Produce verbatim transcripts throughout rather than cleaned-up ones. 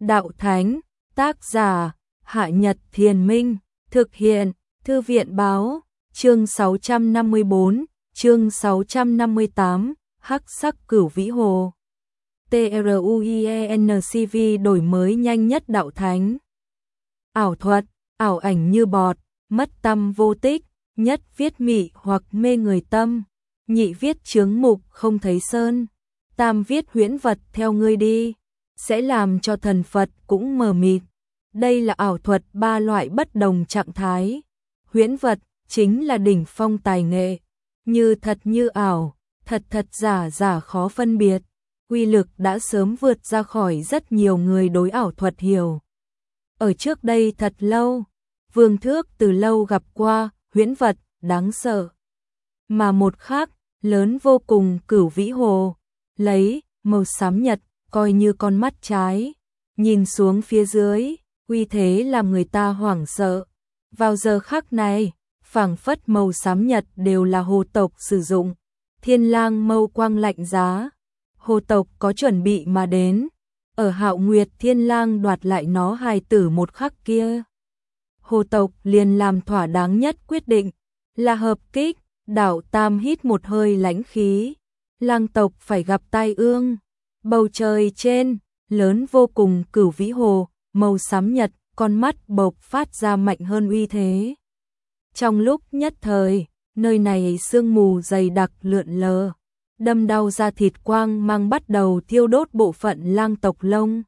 Đạo Thánh, tác giả, Hạ Nhật Thiền Minh, thực hiện, Thư viện Báo, chương sáu trăm năm mươi bốn, chương sáu trăm năm mươi tám, Hắc sắc Cửu Vĩ Hồ. TRUIENCV đổi mới nhanh nhất Đạo Thánh. Ảo thuật, ảo ảnh như bọt, mất tâm vô tích, nhất viết mị hoặc mê người tâm, nhị viết chướng mục không thấy sơn, tam viết huyễn vật theo ngươi đi, sẽ làm cho thần Phật cũng mờ mịt. Đây là ảo thuật ba loại bất đồng trạng thái. Huyễn vật chính là đỉnh phong tài nghệ, như thật như ảo, thật thật giả giả khó phân biệt. Uy lực đã sớm vượt ra khỏi rất nhiều người đối ảo thuật hiểu. Ở trước đây thật lâu, Vương Thước từ lâu gặp qua huyễn vật đáng sợ. Mà một khác, lớn vô cùng Cửu Vĩ Hồ, lấy màu xám nhật coi như con mắt trái, nhìn xuống phía dưới, uy thế làm người ta hoảng sợ. Vào giờ khắc này, phảng phất màu xám nhật đều là hồ tộc sử dụng. Thiên Lang mâu quang lạnh giá, hồ tộc có chuẩn bị mà đến. Ở Hạo Nguyệt Thiên Lang đoạt lại nó hài tử một khắc kia, hồ tộc liền làm thỏa đáng nhất quyết định, là hợp kích. Đảo Tam hít một hơi lãnh khí, Lang tộc phải gặp tai ương. Bầu trời trên, lớn vô cùng Cửu Vĩ Hồ, màu xám nhật, con mắt bộc phát ra mạnh hơn uy thế. Trong lúc nhất thời, nơi này sương mù dày đặc lượn lờ, đâm đau da thịt, quang mang bắt đầu thiêu đốt bộ phận lang tộc lông.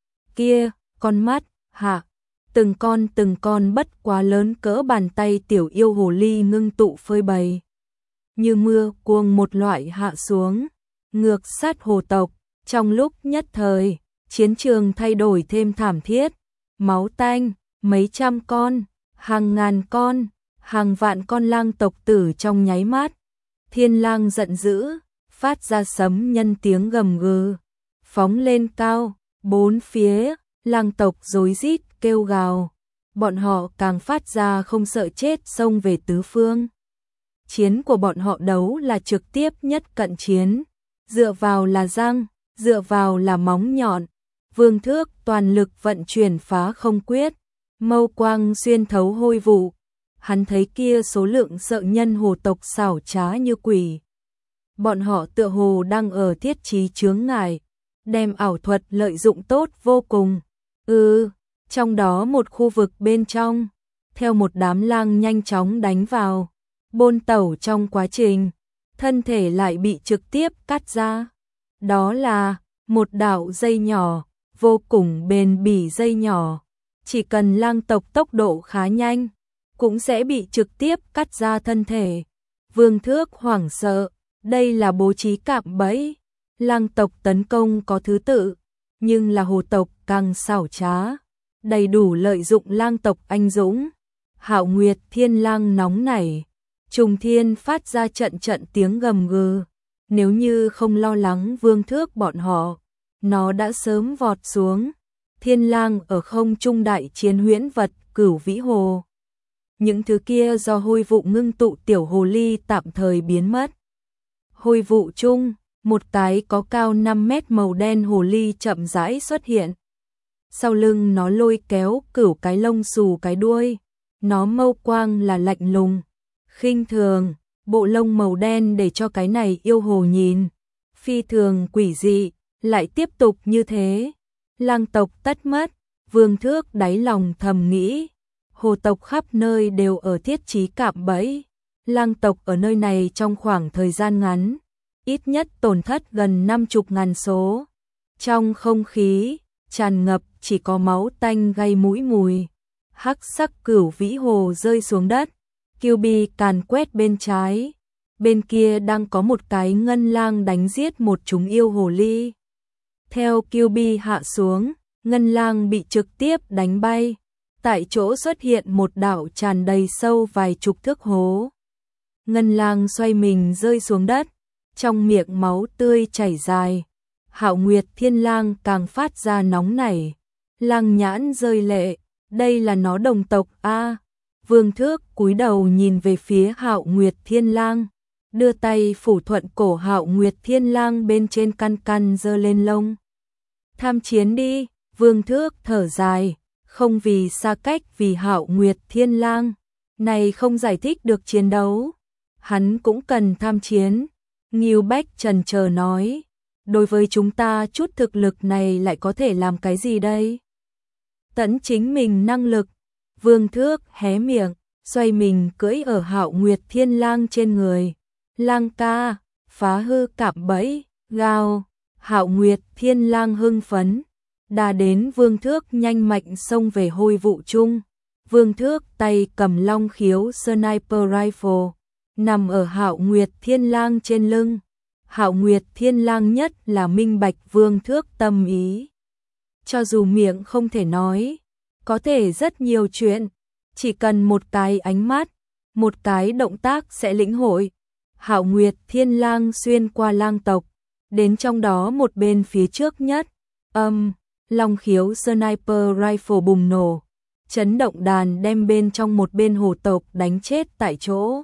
Kia, con mắt, hạ, từng con từng con bất quá lớn cỡ bàn tay tiểu yêu hồ ly ngưng tụ phơi bày. Như mưa cuồng một loại hạ xuống, ngược sát hồ tộc. Trong lúc nhất thời, chiến trường thay đổi thêm thảm thiết, máu tanh, mấy trăm con, hàng ngàn con, hàng vạn con lang tộc tử trong nháy mắt. Thiên Lang giận dữ, phát ra sấm nhân tiếng gầm gừ, phóng lên cao, bốn phía, lang tộc rối rít kêu gào, bọn họ càng phát ra không sợ chết xông về tứ phương. Chiến của bọn họ đấu là trực tiếp nhất cận chiến, dựa vào là răng, dựa vào là móng nhọn. Vương Thước toàn lực vận chuyển phá không quyết, mâu quang xuyên thấu hôi vụ. Hắn thấy kia số lượng sợ nhân hồ tộc xảo trá như quỷ. Bọn họ tựa hồ đang ở thiết trí chướng ngại, đem ảo thuật lợi dụng tốt vô cùng. Ừ, trong đó một khu vực bên trong, theo một đám lang nhanh chóng đánh vào, bôn tẩu trong quá trình, thân thể lại bị trực tiếp cắt ra. Đó là một đạo dây nhỏ, vô cùng bền bỉ dây nhỏ, chỉ cần lang tộc tốc độ khá nhanh, cũng sẽ bị trực tiếp cắt ra thân thể. Vương Thước hoảng sợ, đây là bố trí cạm bẫy. Lang tộc tấn công có thứ tự, nhưng là hồ tộc càng xảo trá, đầy đủ lợi dụng lang tộc anh dũng. Hạo Nguyệt Thiên Lang nóng nảy, trùng thiên phát ra trận trận tiếng gầm gừ. Nếu như không lo lắng Vương Thước bọn họ, nó đã sớm vọt xuống. Thiên Lang ở không trung đại chiến huyễn vật Cửu Vĩ Hồ. Những thứ kia do hôi vụ ngưng tụ tiểu hồ ly tạm thời biến mất. Hôi vụ chung, một cái có cao năm mét màu đen hồ ly chậm rãi xuất hiện. Sau lưng nó lôi kéo cửu cái lông xù cái đuôi. Nó mâu quang là lạnh lùng, khinh thường. Bộ lông màu đen để cho cái này yêu hồ nhìn phi thường quỷ dị, lại tiếp tục như thế, lang tộc tất mất. Vương Thước đáy lòng thầm nghĩ, hồ tộc khắp nơi đều ở thiết trí cạm bẫy, lang tộc ở nơi này trong khoảng thời gian ngắn, ít nhất tổn thất gần năm chục ngàn số. Trong không khí tràn ngập chỉ có máu tanh gây mũi mùi. Hắc sắc Cửu Vĩ Hồ rơi xuống đất, Kiêu Bi càn quét bên trái, bên kia đang có một cái ngân lang đánh giết một chúng yêu hồ ly. Theo Kiêu Bi hạ xuống, ngân lang bị trực tiếp đánh bay, tại chỗ xuất hiện một đạo tràn đầy sâu vài chục thước hố. Ngân lang xoay mình rơi xuống đất, trong miệng máu tươi chảy dài. Hạo Nguyệt Thiên Lang càng phát ra nóng nảy, lang nhãn rơi lệ, đây là nó đồng tộc a. Vương Thước cúi đầu nhìn về phía Hạo Nguyệt Thiên Lang, đưa tay phủ thuận cổ Hạo Nguyệt Thiên Lang bên trên căn căn giơ lên lông. Tham chiến đi, Vương Thước thở dài, không vì xa cách vì Hạo Nguyệt Thiên Lang, này không giải thích được chiến đấu. Hắn cũng cần tham chiến. Ngưu Bách chần chờ nói, đối với chúng ta chút thực lực này lại có thể làm cái gì đây? Tận chính mình năng lực. Vương Thước hé miệng, xoay mình cưỡi ở Hạo Nguyệt Thiên Lang trên người. Lang ca, phá hư cạm bẫy, gào. Hạo Nguyệt Thiên Lang hưng phấn, đà đến Vương Thước nhanh mạnh xông về hôi vụ chung. Vương Thước tay cầm long khiếu sniper rifle, nằm ở Hạo Nguyệt Thiên Lang trên lưng. Hạo Nguyệt Thiên Lang nhất là minh bạch Vương Thước tâm ý. Cho dù miệng không thể nói, có thể rất nhiều chuyện, chỉ cần một cái ánh mắt, một cái động tác sẽ lĩnh hội. Hạo Nguyệt Thiên Lang xuyên qua lang tộc, đến trong đó một bên phía trước nhất, âm, long khiếu sniper rifle bùng nổ, chấn động đàn đem bên trong một bên hồ tộc đánh chết tại chỗ.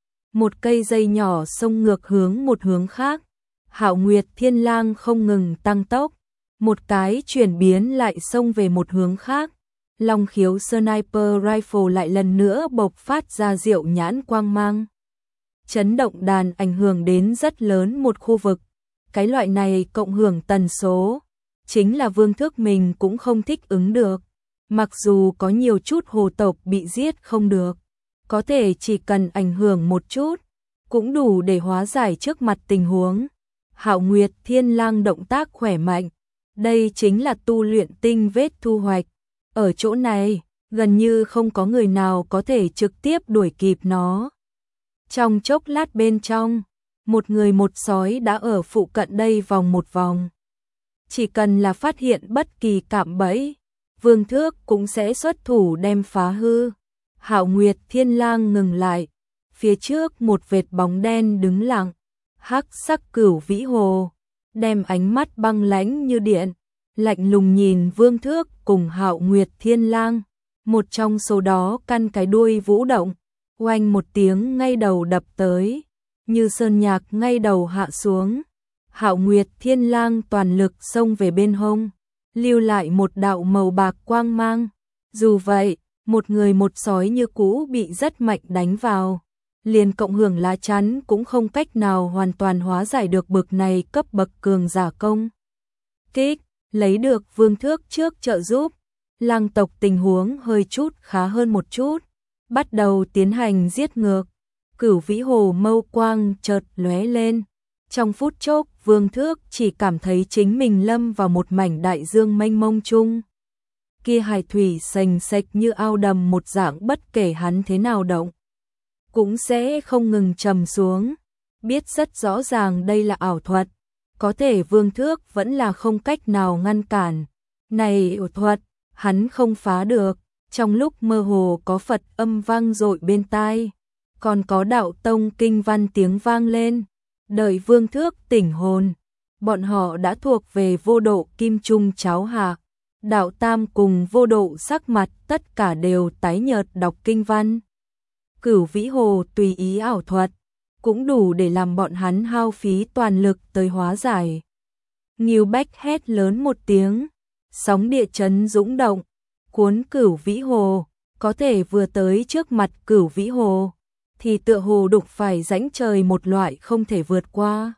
Một cây dây nhỏ xông ngược hướng một hướng khác, Hạo Nguyệt Thiên Lang không ngừng tăng tốc, một cái chuyển biến lại xông về một hướng khác. Long khiếu sniper rifle lại lần nữa bộc phát ra diệu nhãn quang mang. Chấn động đàn ảnh hưởng đến rất lớn một khu vực. Cái loại này cộng hưởng tần số, chính là Vương Thước mình cũng không thích ứng được. Mặc dù có nhiều chút hồ tộc bị giết không được, có thể chỉ cần ảnh hưởng một chút, cũng đủ để hóa giải trước mặt tình huống. Hạo Nguyệt Thiên Lang động tác khỏe mạnh, đây chính là tu luyện tinh vết thu hoạch. Ở chỗ này, gần như không có người nào có thể trực tiếp đuổi kịp nó. Trong chốc lát bên trong, một người một sói đã ở phụ cận đây vòng một vòng. Chỉ cần là phát hiện bất kỳ cạm bẫy, Vương Thước cũng sẽ xuất thủ đem phá hư. Hạo Nguyệt Thiên Lang ngừng lại, phía trước một vệt bóng đen đứng lặng, hắc sắc cửu vĩ hồ, đem ánh mắt băng lãnh như điện, lạnh lùng nhìn Vương Thước cùng Hạo Nguyệt Thiên Lang. Một trong số đó căn cái đuôi vũ động, oanh một tiếng ngay đầu đập tới, như sơn nhạc ngay đầu hạ xuống. Hạo Nguyệt Thiên Lang toàn lực xông về bên hông, lưu lại một đạo màu bạc quang mang. Dù vậy, một người một sói như cũ bị rất mạnh đánh vào, liền cộng hưởng lá chắn cũng không cách nào hoàn toàn hóa giải được bực này cấp bậc cường giả công kích. Lấy được Vương Thước trước trợ giúp, lang tộc tình huống hơi chút khá hơn một chút, bắt đầu tiến hành giết ngược. Cửu vĩ hồ mâu quang chợt lóe lên, trong phút chốc Vương Thước chỉ cảm thấy chính mình lâm vào một mảnh đại dương mênh mông chung. Kia hải thủy sành sạch như ao đầm một dạng, bất kể hắn thế nào động, cũng sẽ không ngừng trầm xuống. Biết rất rõ ràng đây là ảo thuật, có thể Vương Thước vẫn là không cách nào ngăn cản. Này ảo thuật, hắn không phá được. Trong lúc mơ hồ có Phật âm vang dội bên tai, còn có đạo tông kinh văn tiếng vang lên. Đợi Vương Thước tỉnh hồn, bọn họ đã thuộc về vô độ kim trung cháo hạ. Đạo tam cùng vô độ sắc mặt tất cả đều tái nhợt đọc kinh văn. Cửu vĩ hồ tùy ý ảo thuật, cũng đủ để làm bọn hắn hao phí toàn lực tới hóa giải. Ngưu Bách hét lớn một tiếng, sóng địa chấn dũng động, cuốn cửu vĩ hồ, có thể vừa tới trước mặt cửu vĩ hồ, thì tựa hồ đụng phải rãnh trời một loại không thể vượt qua.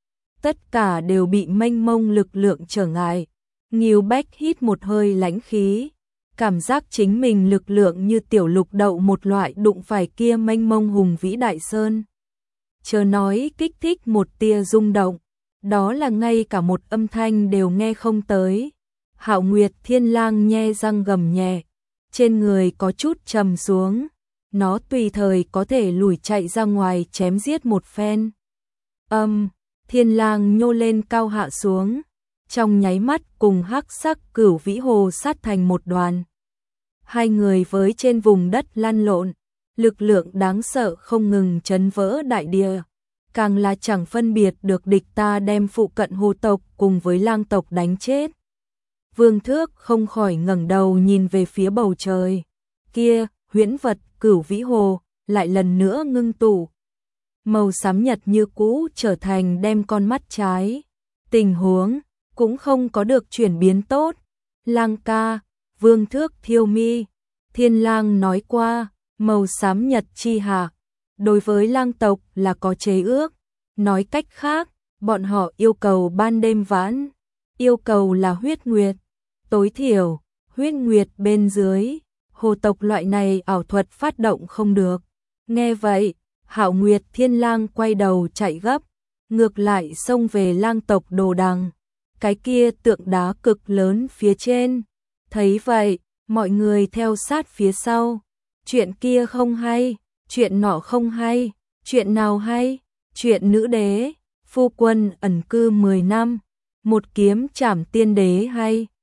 Tất cả đều bị mênh mông lực lượng trở ngại. Ngưu Bách hít một hơi lãnh khí, cảm giác chính mình lực lượng như tiểu lục đậu một loại đụng phải kia mênh mông hùng vĩ đại sơn. Chớ nói kích thích một tia rung động, đó là ngay cả một âm thanh đều nghe không tới. Hạo Nguyệt Thiên Lang nhe răng gầm nhẹ, trên người có chút trầm xuống, nó tùy thời có thể lùi chạy ra ngoài chém giết một phen. Âm, Thiên Lang nhô lên cao hạ xuống, trong nháy mắt cùng hắc sắc cửu vĩ hồ sát thành một đoàn. Hai người với trên vùng đất lăn lộn, lực lượng đáng sợ không ngừng chấn vỡ đại địa, càng là chẳng phân biệt được địch ta đem phụ cận hồ tộc cùng với lang tộc đánh chết. Vương Thước không khỏi ngẩng đầu nhìn về phía bầu trời, kia huyễn vật cửu vĩ hồ lại lần nữa ngưng tụ, màu xám nhật như cũ trở thành đem con mắt trái. Tình huống cũng không có được chuyển biến tốt, Lang ca, vương thước thiêu mi, thiên lang nói qua, màu xám nhật chi hạ. Đối với lang tộc là có chế ước, nói cách khác, bọn họ yêu cầu ban đêm vãn, yêu cầu là huyết nguyệt, tối thiểu, huyết nguyệt bên dưới, hồ tộc loại này ảo thuật phát động không được. Nghe vậy, Hạo Nguyệt Thiên Lang quay đầu chạy gấp, ngược lại xông về lang tộc đồ đằng, cái kia tượng đá cực lớn phía trên. Thấy vậy, mọi người theo sát phía sau, chuyện kia không hay, chuyện nọ không hay, chuyện nào hay, chuyện nữ đế, phu quân ẩn cư mười năm, một kiếm trảm tiên đế hay.